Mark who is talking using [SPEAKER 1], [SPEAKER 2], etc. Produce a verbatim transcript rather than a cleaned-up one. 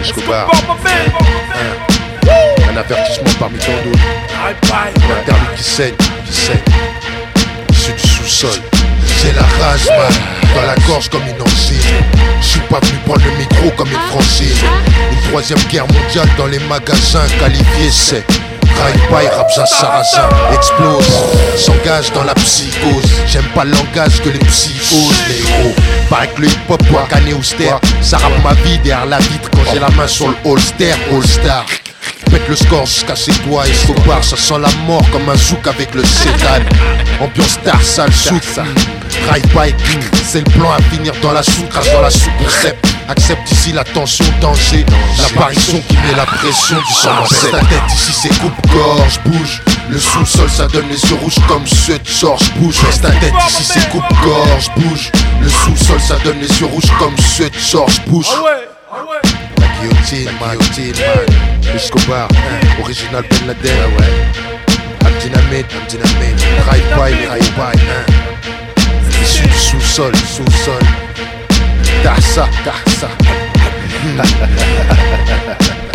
[SPEAKER 1] Escobar. Un avertissement parmi tant d'autres. Un terme qui saigne, qui saigne. Issu du sous-sol. J'ai la rage, man, dans la gorge comme une enzyme. Je suis pas venu prendre le micro comme une Francine. Une troisième guerre mondiale dans les magasins qualifiés, c'est Drive-by, Rabza Sarrazin explose, s'engage dans la psychose. J'aime pas le langage que les psychoses, les héros. Paraît que le hip-hop doit canner austère. Ça rappe ma vie derrière la vitre quand j'ai la main sur le holster, all-star. Pète le score jusqu'à ses doigts et Escobar, ça sent la mort comme un zouk avec le sédan. Ambiance star, sale souk. Drive-by, c'est le plan à finir dans la soupe, crache dans la soupe, concept. Accepte ici la tension, danger, l'apparition qui met la pression du sang. Reste ta tête ici, c'est coupe-gorge, bouge. Le sous-sol, ça donne les yeux rouges comme ceux de George Bush. Reste ta tête ici, c'est coupe-gorge, bouge. Le sous-sol, ça donne les yeux rouges comme ceux de George Bush. La guillotine, la guillotine, man. Escobar, hein, original Ben Laden, ah ouais. Abdinamid, Abdinamid, Drive-by, Drive-by, hein. Issu du sous-sol, sous-sol. Tahsa, Tahsa.